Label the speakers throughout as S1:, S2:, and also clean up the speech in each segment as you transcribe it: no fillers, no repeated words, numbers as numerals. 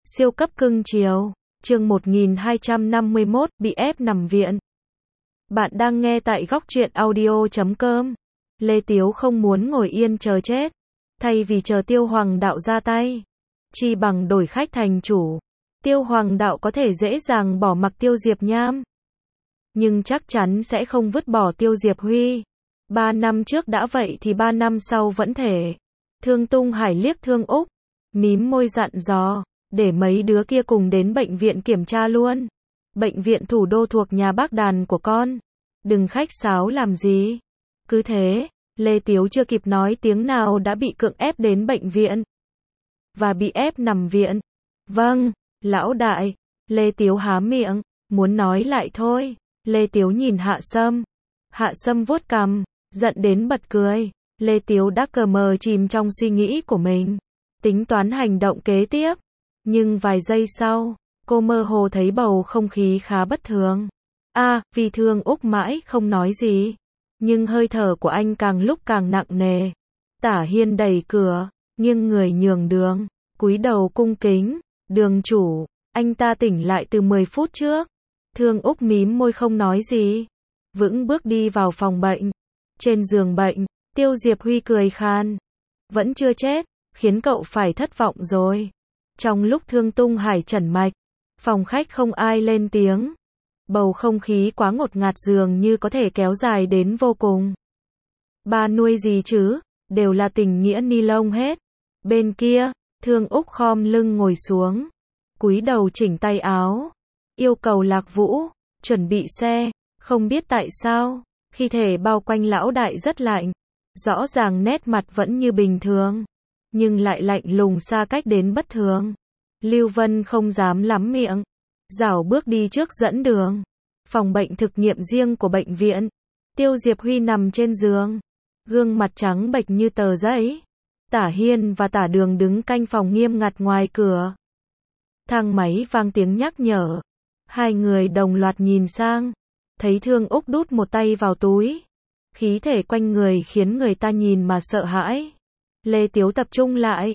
S1: Siêu cấp cưng chiều. Chương 1251, bị ép nằm viện. Bạn đang nghe tại góc truyện audio.com. Lê Tiếu không muốn ngồi yên chờ chết. Thay vì chờ Tiêu Hoàng đạo ra tay, chi bằng đổi khách thành chủ. Tiêu Hoàng đạo có thể dễ dàng bỏ mặc Tiêu Diệp Nham, nhưng chắc chắn sẽ không vứt bỏ Tiêu Diệp Huy. 3 năm trước đã vậy thì 3 năm sau vẫn thể. Thương Tung Hải liếc Thương Úc, mím môi dặn dò, để mấy đứa kia cùng đến bệnh viện kiểm tra luôn. Bệnh viện thủ đô thuộc nhà bác đàn của con. Đừng khách sáo làm gì. Cứ thế, Lê Tiếu chưa kịp nói tiếng nào đã bị cưỡng ép đến bệnh viện. Và bị ép nằm viện. Vâng, lão đại. Lê Tiếu há miệng, muốn nói lại thôi. Lê Tiếu nhìn Hạ Sâm. Hạ Sâm vuốt cằm, giận đến bật cười. Lê Tiếu đã cờ mờ chìm trong suy nghĩ của mình, tính toán hành động kế tiếp. Nhưng vài giây sau, cô mơ hồ thấy bầu không khí khá bất thường. Vì Thương Úc mãi không nói gì, nhưng hơi thở của anh càng lúc càng nặng nề. Tả Hiên đẩy cửa, nghiêng người nhường đường, cúi đầu cung kính. Đường chủ, anh ta tỉnh lại từ 10 phút trước. Thương Úc mím môi không nói gì, vững bước đi vào phòng bệnh. Trên giường bệnh, Tiêu Diệp Huy cười khan. Vẫn chưa chết, khiến cậu phải thất vọng rồi. Trong lúc Thương Tung Hải chẩn mạch, phòng khách không ai lên tiếng. Bầu không khí quá ngột ngạt dường như có thể kéo dài đến vô cùng. Ba nuôi gì chứ, đều là tình nghĩa ni lông hết. Bên kia, Thương Úc khom lưng ngồi xuống, cúi đầu chỉnh tay áo, yêu cầu Lạc Vũ chuẩn bị xe. Không biết tại sao, khi thể bao quanh lão đại rất lạnh, rõ ràng nét mặt vẫn như bình thường, nhưng lại lạnh lùng xa cách đến bất thường. Lưu Vân không dám lắm miệng, rảo bước đi trước dẫn đường. Phòng bệnh thực nghiệm riêng của bệnh viện. Tiêu Diệp Huy nằm trên giường, gương mặt trắng bệch như tờ giấy. Tả Hiên và Tả Đường đứng canh phòng nghiêm ngặt ngoài cửa. Thang máy vang tiếng nhắc nhở. Hai người đồng loạt nhìn sang, thấy Thương Úc đút một tay vào túi. Khí thể quanh người khiến người ta nhìn mà sợ hãi. Lê Tiếu tập trung lại.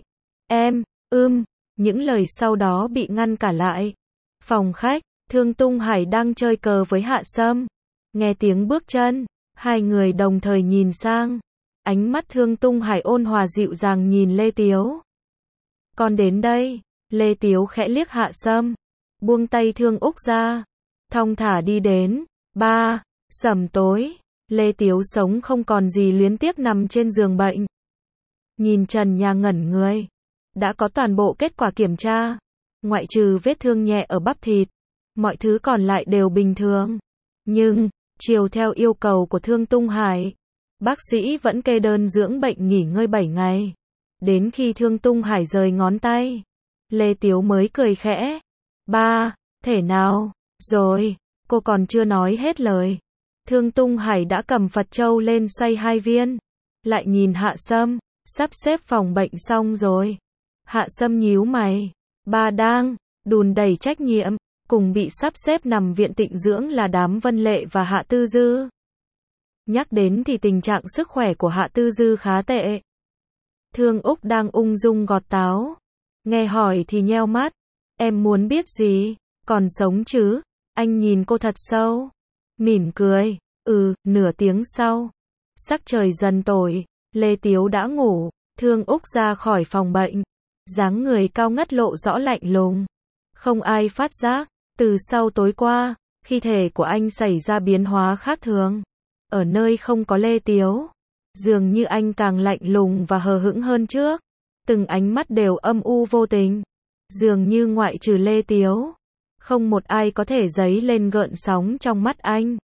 S1: Những lời sau đó bị ngăn cả lại. Phòng khách, Thương Tung Hải đang chơi cờ với Hạ Sâm. Nghe tiếng bước chân, hai người đồng thời nhìn sang. Ánh mắt Thương Tung Hải ôn hòa dịu dàng nhìn Lê Tiếu. Con đến đây. Lê Tiếu khẽ liếc Hạ Sâm, buông tay Thương Úc ra, thong thả đi đến. Sẩm tối, Lê Tiếu sống không còn gì luyến tiếc nằm trên giường bệnh. Nhìn trần nhà ngẩn người. Đã có toàn bộ kết quả kiểm tra, ngoại trừ vết thương nhẹ ở bắp thịt, mọi thứ còn lại đều bình thường. Nhưng, chiều theo yêu cầu của Thương Tung Hải, bác sĩ vẫn kê đơn dưỡng bệnh nghỉ ngơi 7 ngày. Đến khi Thương Tung Hải rời ngón tay, Lê Tiếu mới cười khẽ. Thể nào rồi? Cô còn chưa nói hết lời. Thương Tung Hải đã cầm Phật Châu lên xoay 2 viên. Lại nhìn Hạ Sâm, sắp xếp phòng bệnh xong rồi. Hạ Sâm nhíu mày. Đang đùn đẩy trách nhiệm, cùng bị sắp xếp nằm viện tịnh dưỡng là đám Vân Lệ và Hạ Tư Dư. Nhắc đến thì tình trạng sức khỏe của Hạ Tư Dư khá tệ. Thương Úc đang ung dung gọt táo. Nghe hỏi thì nheo mắt. Em muốn biết gì? Còn sống chứ? Anh nhìn cô thật sâu, mỉm cười. Nửa tiếng sau, sắc trời dần tối, Lê Tiếu đã ngủ. Thương Úc ra khỏi phòng bệnh, dáng người cao ngất lộ rõ lạnh lùng. Không ai phát giác, từ sau tối qua, khi thể của anh xảy ra biến hóa khác thường. Ở nơi không có Lê Tiếu, dường như anh càng lạnh lùng và hờ hững hơn trước. Từng ánh mắt đều âm u vô tình. Dường như ngoại trừ Lê Tiếu, không một ai có thể dấy lên gợn sóng trong mắt anh.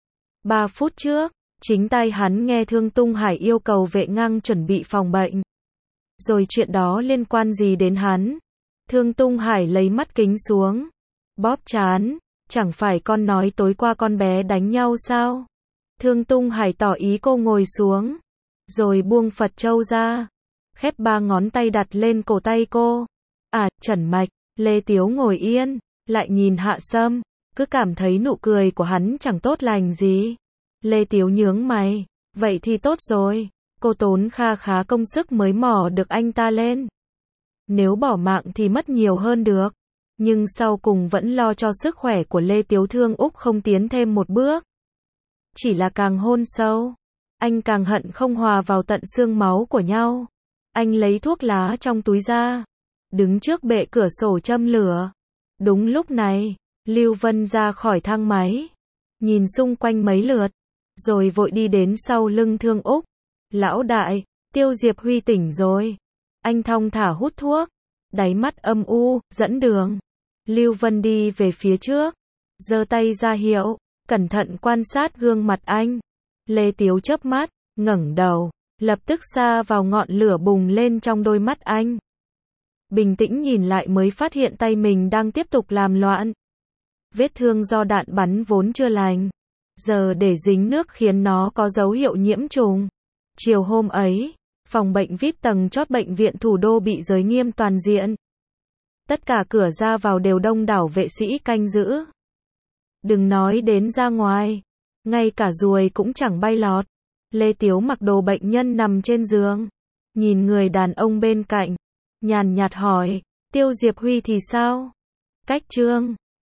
S1: 3 phút trước, chính tay hắn nghe Thương Tung Hải yêu cầu vệ ngang chuẩn bị phòng bệnh. Rồi chuyện đó liên quan gì đến hắn? Thương Tung Hải lấy mắt kính xuống, bóp trán. Chẳng phải con nói tối qua con bé đánh nhau sao? Thương Tung Hải tỏ ý cô ngồi xuống, rồi buông Phật Châu ra, khép 3 ngón tay đặt lên cổ tay cô. Chẩn mạch. Lê Tiếu ngồi yên, lại nhìn Hạ Sâm, cứ cảm thấy nụ cười của hắn chẳng tốt lành gì. Lê Tiếu nhướng mày. Vậy thì tốt rồi. Cô tốn kha khá công sức mới mò được anh ta lên. Nếu bỏ mạng thì mất nhiều hơn được. nhưng sau cùng vẫn lo cho sức khỏe của Lê Tiếu Thương Úc không tiến thêm một bước. Chỉ là càng hôn sâu, anh càng hận không hòa vào tận xương máu của nhau. Anh lấy thuốc lá trong túi ra, đứng trước bệ cửa sổ châm lửa. Đúng lúc này, Lưu Vân ra khỏi thang máy, nhìn xung quanh mấy lượt, rồi vội đi đến sau lưng Thương Úc. Lão đại, Tiêu Diệp Huy tỉnh rồi. Anh thong thả hút thuốc, đáy mắt âm u, dẫn đường. Lưu Vân đi về phía trước, giơ tay ra hiệu, cẩn thận quan sát gương mặt anh. Lê Tiếu chớp mắt, ngẩng đầu, lập tức sa vào ngọn lửa bùng lên trong đôi mắt anh. Bình tĩnh nhìn lại mới phát hiện tay mình đang tiếp tục làm loạn. Vết thương do đạn bắn vốn chưa lành, giờ để dính nước khiến nó có dấu hiệu nhiễm trùng. Chiều hôm ấy, phòng bệnh VIP tầng chót bệnh viện thủ đô bị giới nghiêm toàn diện. Tất cả cửa ra vào đều đông đảo vệ sĩ canh giữ. Đừng nói đến ra ngoài, ngay cả ruồi cũng chẳng bay lọt. Lê Tiếu mặc đồ bệnh nhân nằm trên giường, nhìn người đàn ông bên cạnh, nhàn nhạt hỏi, Tiêu Diệp Huy thì sao? Cách Trương